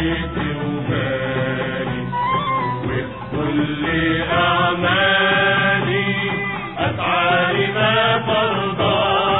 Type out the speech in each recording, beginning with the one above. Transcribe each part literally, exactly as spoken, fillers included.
بيتي ومالي وفي كل أعمالي أسعى لما ترضى.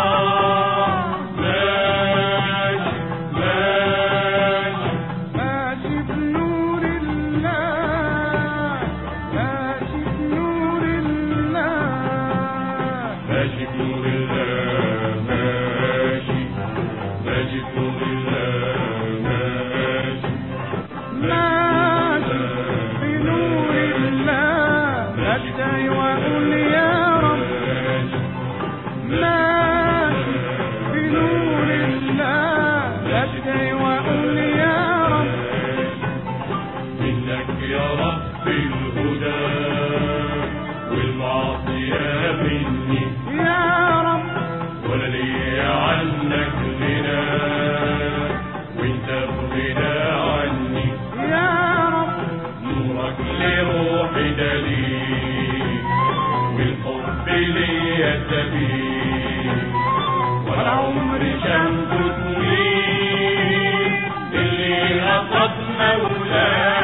ماشي ماشي ماشي بنور الله، ماشي بنور الله، ماشي بنور الله ماشي، ماشي بنور الله ماشي، ماشي بنور الله. أدعي وأقول يا رب، ماشي بنور الله. أدعي وأقول يا رب، منك يا رب الهدى والمعصية مني يا رب ولا لي عنك غنى وانت بغنى عني. يا رب نورك لروحي دليل والحب ليا سبيل والعمر شمس تميل اللي غطت مولاه.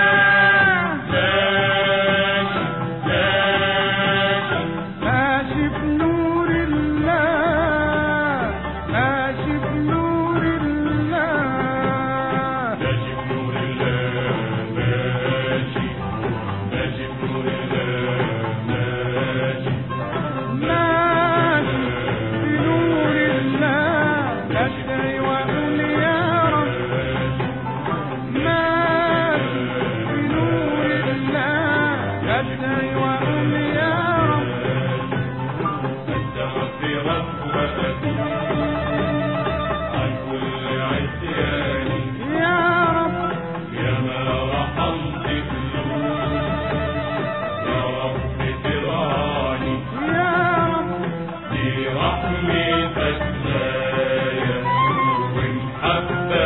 ماشي ماشي ماشي بنور الله، ماشي بنور الله، ماشي بنور الله ماشي، ماشي بنور الله ماشي، ماشي بنور الله. أدعي وأقول يا رب، ماشي بنور الله. أدعي وأقول يا رب، أستغفرك وأتوب عن كل عصياني يا رب يا ما رحمت قلوب يا رب ترعاني يا رب دي رحمتك غاية ومحبة